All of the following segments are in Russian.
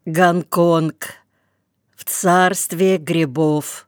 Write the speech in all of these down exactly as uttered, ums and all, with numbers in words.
Гонконг. В царстве грибов.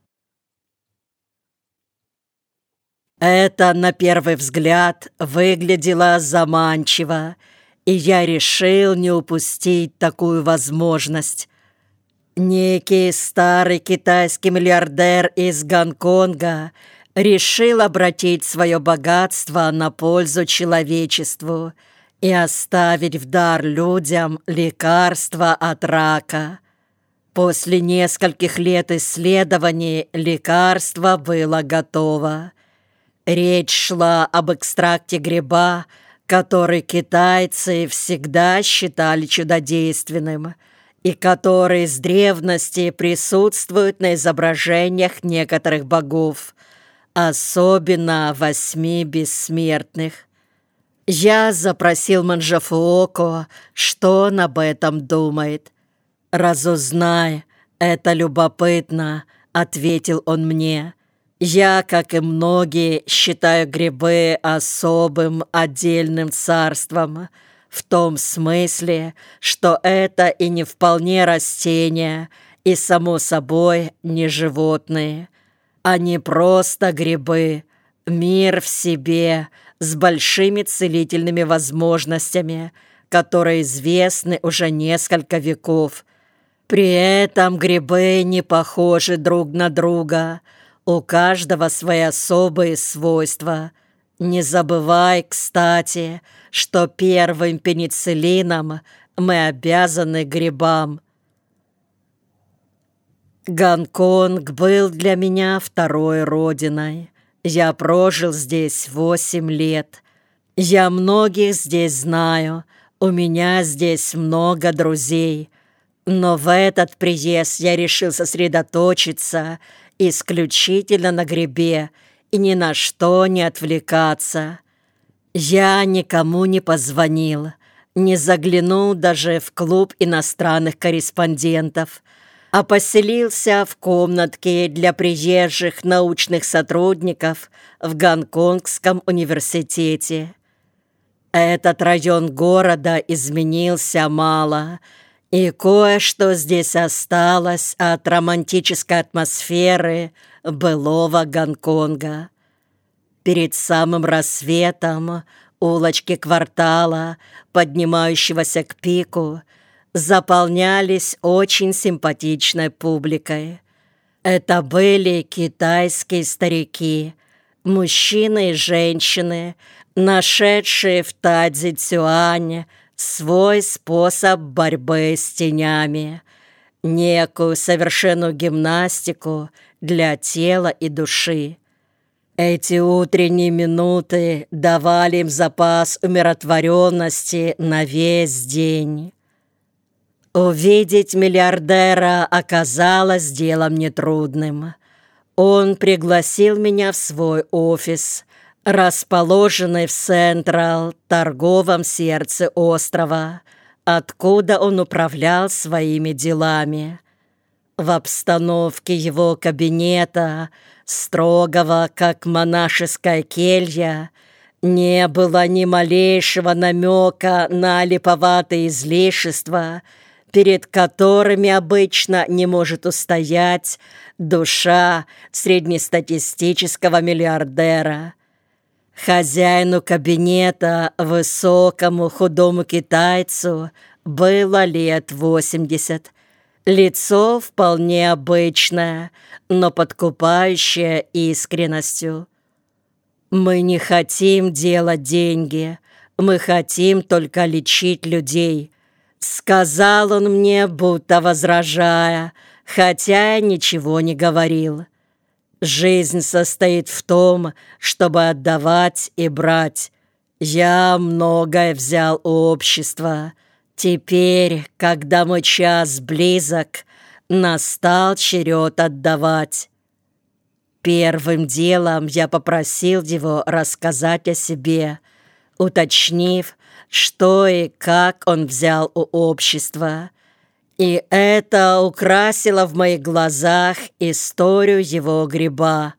Это, на первый взгляд, выглядело заманчиво, и я решил не упустить такую возможность. Некий старый китайский миллиардер из Гонконга решил обратить свое богатство на пользу человечеству и оставить в дар людям лекарства от рака. После нескольких лет исследований лекарство было готово. Речь шла об экстракте гриба, который китайцы всегда считали чудодейственным и который с древности присутствует на изображениях некоторых богов, особенно восьми бессмертных. Я запросил Манжафуоко, что он об этом думает. «Разузнай, это любопытно», — ответил он мне. «Я, как и многие, считаю грибы особым отдельным царством, в том смысле, что это и не вполне растения, и, само собой, не животные. Они просто грибы, мир в себе, с большими целительными возможностями, которые известны уже несколько веков. При этом грибы не похожи друг на друга, у каждого свои особые свойства. Не забывай, кстати, что первым пенициллином мы обязаны грибам». Гонконг был для меня второй родиной. Я прожил здесь восемь лет. Я многих здесь знаю, у меня здесь много друзей. Но в этот приезд я решил сосредоточиться исключительно на грибе и ни на что не отвлекаться. Я никому не позвонил, не заглянул даже в клуб иностранных корреспондентов, а поселился в комнатке для приезжих научных сотрудников в Гонконгском университете. Этот район города изменился мало, и кое-что здесь осталось от романтической атмосферы былого Гонконга. Перед самым рассветом улочки квартала, поднимающегося к пику, заполнялись очень симпатичной публикой. Это были китайские старики, мужчины и женщины, нашедшие в Тайцзи-Цюань свой способ борьбы с тенями, некую совершенную гимнастику для тела и души. Эти утренние минуты давали им запас умиротворенности на весь день. Увидеть миллиардера оказалось делом нетрудным. Он пригласил меня в свой офис, расположенный в Централ, торговом сердце острова, откуда он управлял своими делами. В обстановке его кабинета, строгого, как монашеская келья, не было ни малейшего намека на липоватые излишества, перед которыми обычно не может устоять душа среднестатистического миллиардера. Хозяину кабинета, высокому худому китайцу, было лет восемьдесят. Лицо вполне обычное, но подкупающее искренностью. «Мы не хотим делать деньги, мы хотим только лечить людей», — сказал он мне, будто возражая, хотя ничего не говорил. «Жизнь состоит в том, чтобы отдавать и брать. Я многое взял у общества. Теперь, когда мой час близок, настал черед отдавать». Первым делом я попросил его рассказать о себе, уточнив, что и как он взял у общества. И это украсило в моих глазах историю его гриба.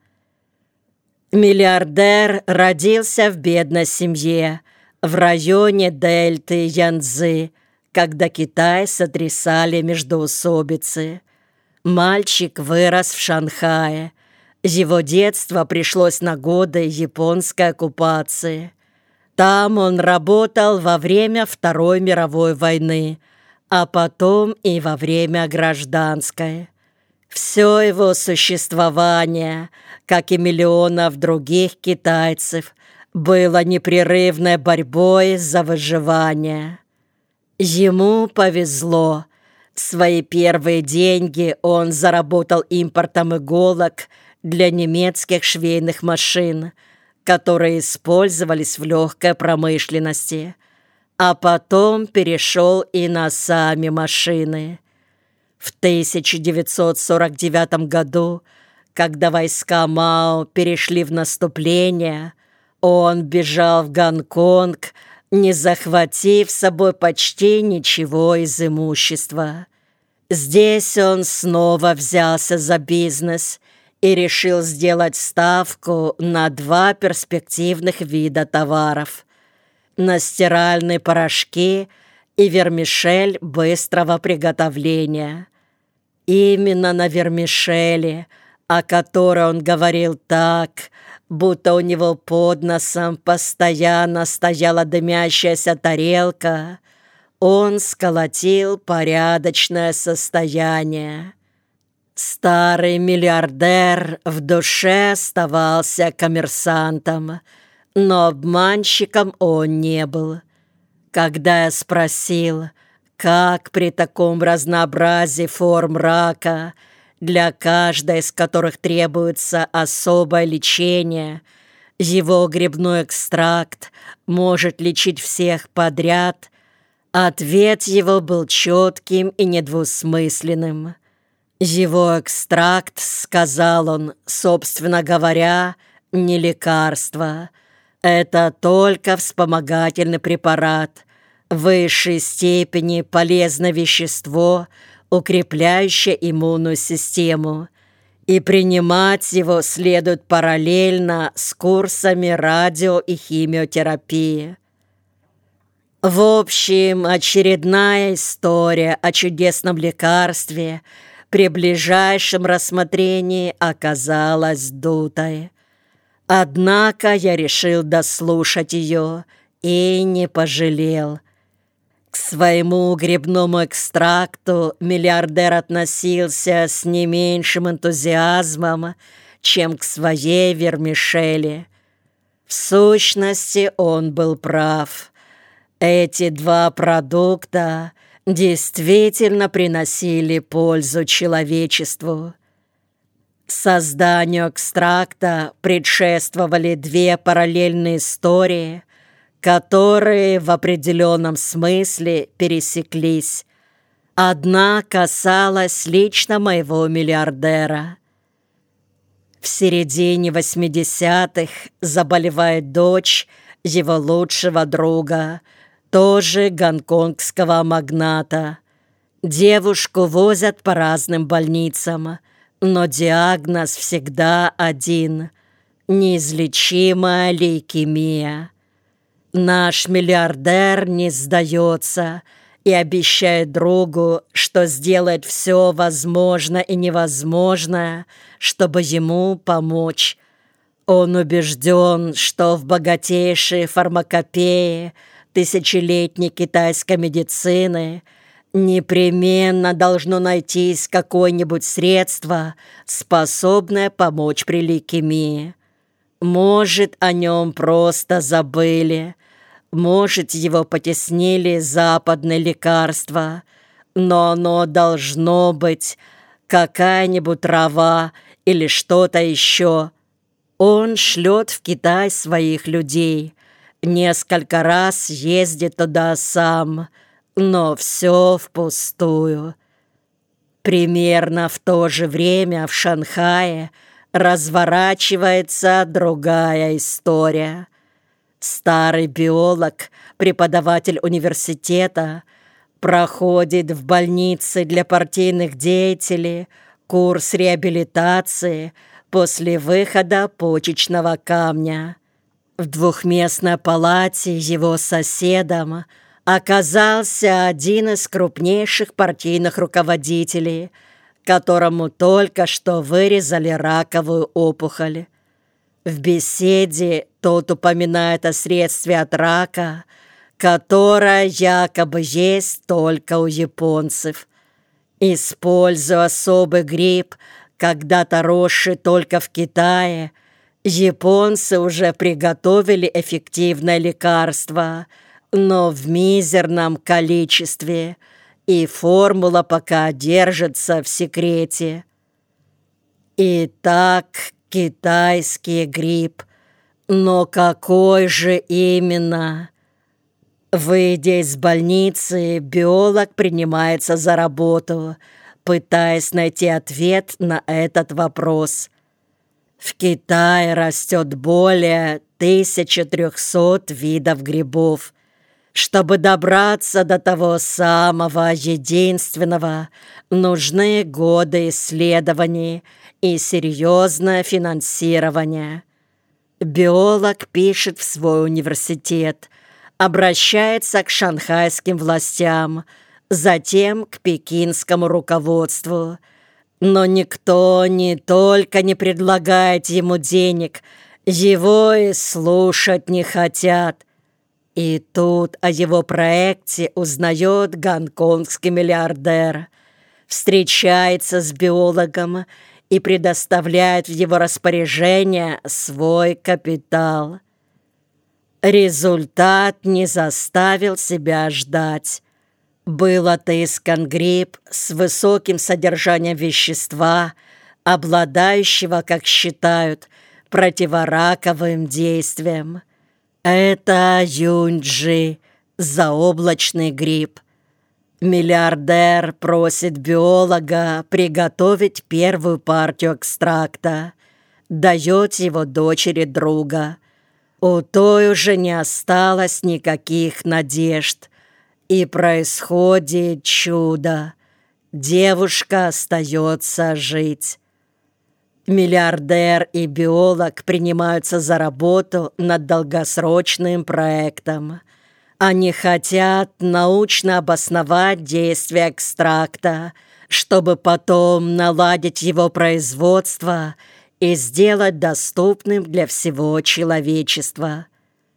Миллиардер родился в бедной семье в районе дельты Янцзы, когда Китай сотрясали междоусобицы. Мальчик вырос в Шанхае. Его детство пришлось на годы японской оккупации. Там он работал во время Второй мировой войны, а потом и во время гражданской. Все его существование, как и миллионов других китайцев, было непрерывной борьбой за выживание. Ему повезло. Свои первые деньги он заработал импортом иголок для немецких швейных машин, которые использовались в легкой промышленности, а потом перешел и на сами машины. В тысяча девятьсот сорок девятом году, когда войска Мао перешли в наступление, он бежал в Гонконг, не захватив с собой почти ничего из имущества. Здесь он снова взялся за бизнес и решил сделать ставку на два перспективных вида товаров: на стиральные порошки и вермишель быстрого приготовления. Именно на вермишели, о которой он говорил так, будто у него под носом постоянно стояла дымящаяся тарелка, он сколотил порядочное состояние. Старый миллиардер в душе оставался коммерсантом, но обманщиком он не был. Когда я спросил, как при таком разнообразии форм рака, для каждой из которых требуется особое лечение, его грибной экстракт может лечить всех подряд, ответ его был четким и недвусмысленным. Его экстракт, сказал он, собственно говоря, не лекарство. Это только вспомогательный препарат, в высшей степени полезное вещество, укрепляющее иммунную систему. И принимать его следует параллельно с курсами радио- и химиотерапии. В общем, очередная история о чудесном лекарстве при ближайшем рассмотрении оказалась дутой. Однако я решил дослушать ее и не пожалел. К своему грибному экстракту миллиардер относился с не меньшим энтузиазмом, чем к своей вермишели. В сущности, он был прав. Эти два продукта действительно приносили пользу человечеству. Созданию экстракта предшествовали две параллельные истории, которые в определенном смысле пересеклись. Одна касалась лично моего миллиардера. В середине восьмидесятых заболевает дочь его лучшего друга, тоже гонконгского магната. Девушку возят по разным больницам, но диагноз всегда один – неизлечимая лейкемия. Наш миллиардер не сдается и обещает другу, что сделает все возможное и невозможное, чтобы ему помочь. Он убежден, что в богатейшей фармакопее тысячелетней китайской медицины непременно должно найтись какое-нибудь средство, способное помочь при лейкемии. Может, о нем просто забыли, может, его потеснили западные лекарства, но оно должно быть, какая-нибудь трава или что-то еще. Он шлет в Китай своих людей, несколько раз ездит туда сам, но все впустую. Примерно в то же время в Шанхае разворачивается другая история. Старый биолог, преподаватель университета, проходит в больнице для партийных деятелей курс реабилитации после выхода почечного камня. В двухместной палате его соседом оказался один из крупнейших партийных руководителей, которому только что вырезали раковую опухоль. В беседе тот упоминает о средстве от рака, которое якобы есть только у японцев. Используя особый гриб, когда-то росший только в Китае, японцы уже приготовили эффективное лекарство, но в мизерном количестве, и формула пока держится в секрете. Итак, китайский гриб. Но какой же именно? Выйдя из больницы, биолог принимается за работу, пытаясь найти ответ на этот вопрос. В Китае растет более тысячи трёхсот видов грибов. Чтобы добраться до того самого единственного, нужны годы исследований и серьезное финансирование. Биолог пишет в свой университет, обращается к шанхайским властям, затем к пекинскому руководству. Но никто не только не предлагает ему денег, его и слушать не хотят. И тут о его проекте узнает гонконгский миллиардер, встречается с биологом и предоставляет в его распоряжение свой капитал. Результат не заставил себя ждать. Был отыскан гриб с высоким содержанием вещества, обладающего, как считают, противораковым действием. Это юньчжи, заоблачный гриб. Миллиардер просит биолога приготовить первую партию экстракта, дает его дочери друга. У той уже не осталось никаких надежд, и происходит чудо. Девушка остается жить. Миллиардер и биолог принимаются за работу над долгосрочным проектом. Они хотят научно обосновать действие экстракта, чтобы потом наладить его производство и сделать доступным для всего человечества.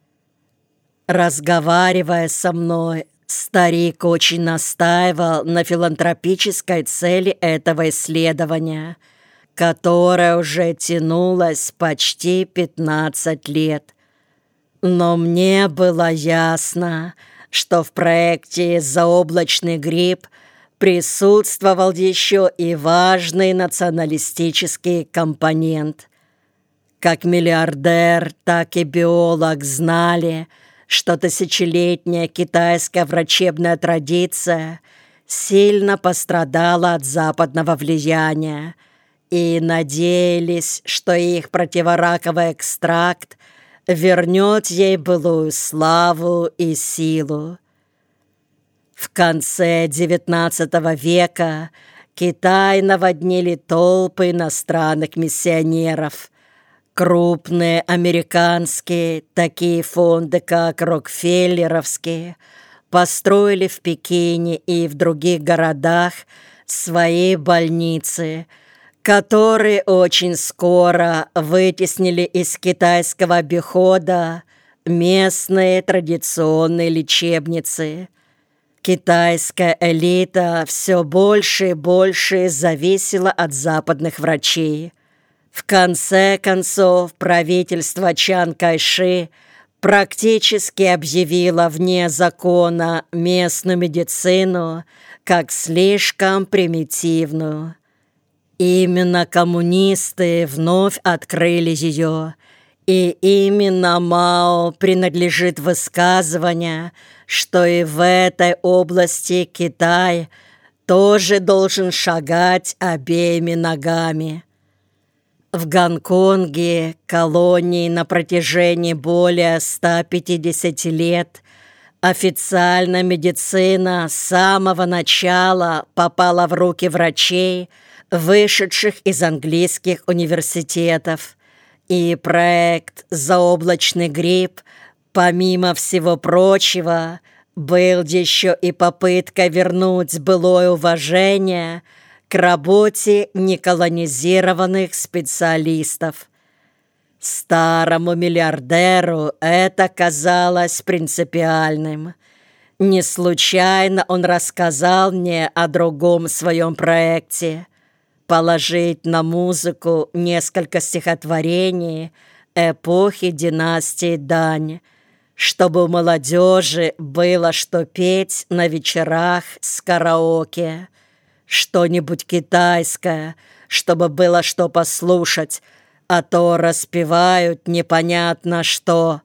Разговаривая со мной, старик очень настаивал на филантропической цели этого исследования, которое уже тянулось почти пятнадцать лет. Но мне было ясно, что в проекте «Заоблачный гриб» присутствовал еще и важный националистический компонент. Как миллиардер, так и биолог знали, что тысячелетняя китайская врачебная традиция сильно пострадала от западного влияния и надеялись, что их противораковый экстракт вернет ей былую славу и силу. В конце девятнадцатого века Китай наводнили толпы иностранных миссионеров. Крупные американские, такие фонды, как Рокфеллеровские, построили в Пекине и в других городах свои больницы, которые очень скоро вытеснили из китайского обихода местные традиционные лечебницы. Китайская элита все больше и больше зависела от западных врачей. В конце концов, правительство Чан Кайши практически объявило вне закона местную медицину как слишком примитивную. Именно коммунисты вновь открыли ее, и именно Мао принадлежит высказывание, что и в этой области Китай тоже должен шагать обеими ногами. В Гонконге, колонии на протяжении более ста пятидесяти лет, официальная медицина с самого начала попала в руки врачей, вышедших из английских университетов, и проект «Заоблачный гриб», помимо всего прочего, Был еще и попытка вернуть былое уважение к работе неколонизированных специалистов. Старому миллиардеру это казалось принципиальным. Не случайно он рассказал мне о другом своем проекте — положить на музыку несколько стихотворений эпохи династии Дань, чтобы у молодежи было что петь на вечерах с караоке, что-нибудь китайское, чтобы было что послушать, а то распевают непонятно что.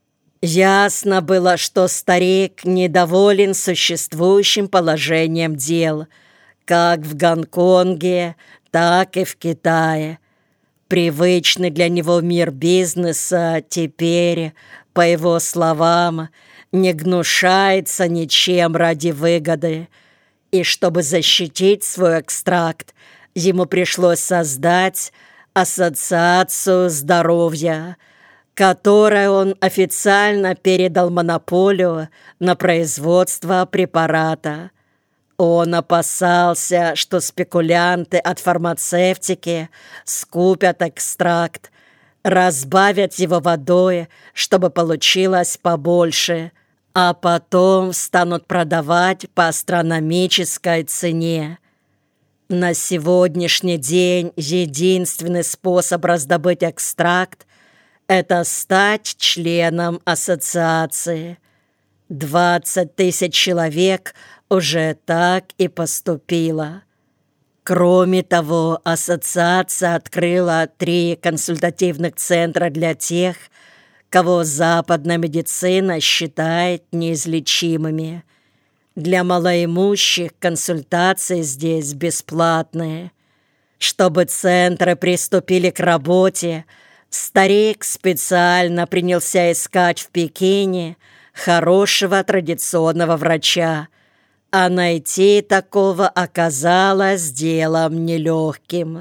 Ясно было, что старик недоволен существующим положением дел, как в Гонконге, так и в Китае. Привычный для него мир бизнеса теперь, по его словам, не гнушается ничем ради выгоды. И чтобы защитить свой экстракт, ему пришлось создать Ассоциацию здоровья, которой он официально передал монополию на производство препарата. Он опасался, что спекулянты от фармацевтики скупят экстракт, разбавят его водой, чтобы получилось побольше, а потом станут продавать по астрономической цене. На сегодняшний день единственный способ раздобыть экстракт – это стать членом ассоциации. двадцать тысяч человек уже так и поступило. Кроме того, ассоциация открыла три консультативных центра для тех, кого западная медицина считает неизлечимыми. Для малоимущих консультации здесь бесплатные. Чтобы центры приступили к работе, старик специально принялся искать в Пекине хорошего традиционного врача, а найти такого оказалось делом нелегким.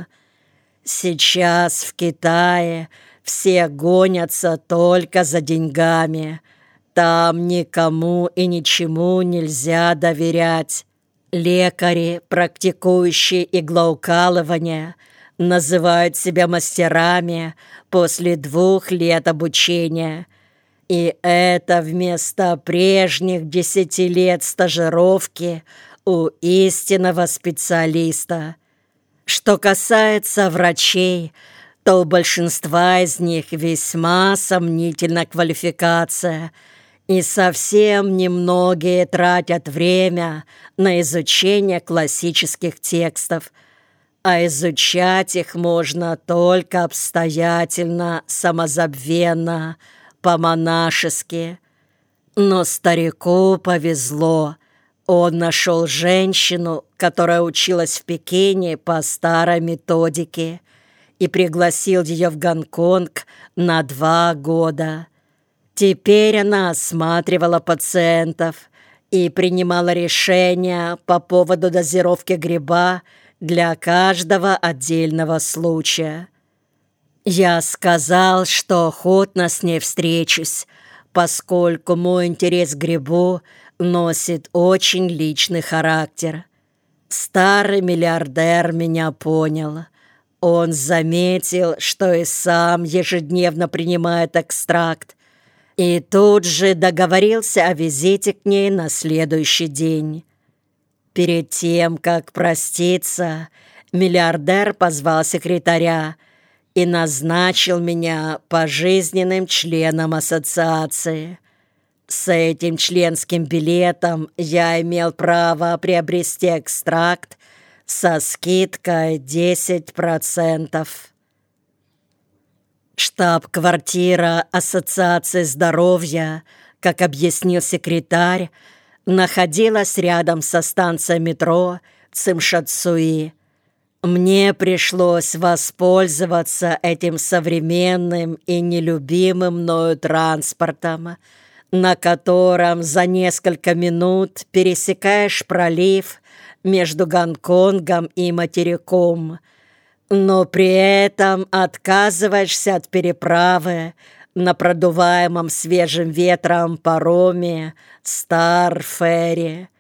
Сейчас в Китае все гонятся только за деньгами. Там никому и ничему нельзя доверять. Лекари, практикующие иглоукалывание, называют себя мастерами после двух лет обучения. И это вместо прежних десяти лет стажировки у истинного специалиста. Что касается врачей, то у большинства из них весьма сомнительная квалификация, и совсем немногие тратят время на изучение классических текстов, а изучать их можно только обстоятельно, самозабвенно, по-монашески. Но старику повезло. Он нашел женщину, которая училась в Пекине по старой методике, и пригласил ее в Гонконг на два года. Теперь она осматривала пациентов и принимала решения по поводу дозировки гриба для каждого отдельного случая. Я сказал, что охотно с ней встречусь, поскольку мой интерес к грибу носит очень личный характер. Старый миллиардер меня понял. Он заметил, что и сам ежедневно принимает экстракт, и тут же договорился о визите к ней на следующий день. Перед тем, как проститься, миллиардер позвал секретаря и назначил меня пожизненным членом ассоциации. С этим членским билетом я имел право приобрести экстракт со скидкой десять процентов. Штаб-квартира Ассоциации здоровья, как объяснил секретарь, находилась рядом со станцией метро Цимшацуи. Мне пришлось воспользоваться этим современным и нелюбимым мною транспортом, на котором за несколько минут пересекаешь пролив между Гонконгом и материком, но при этом отказываешься от переправы На продуваемом свежим ветром пароме Стар-Ферри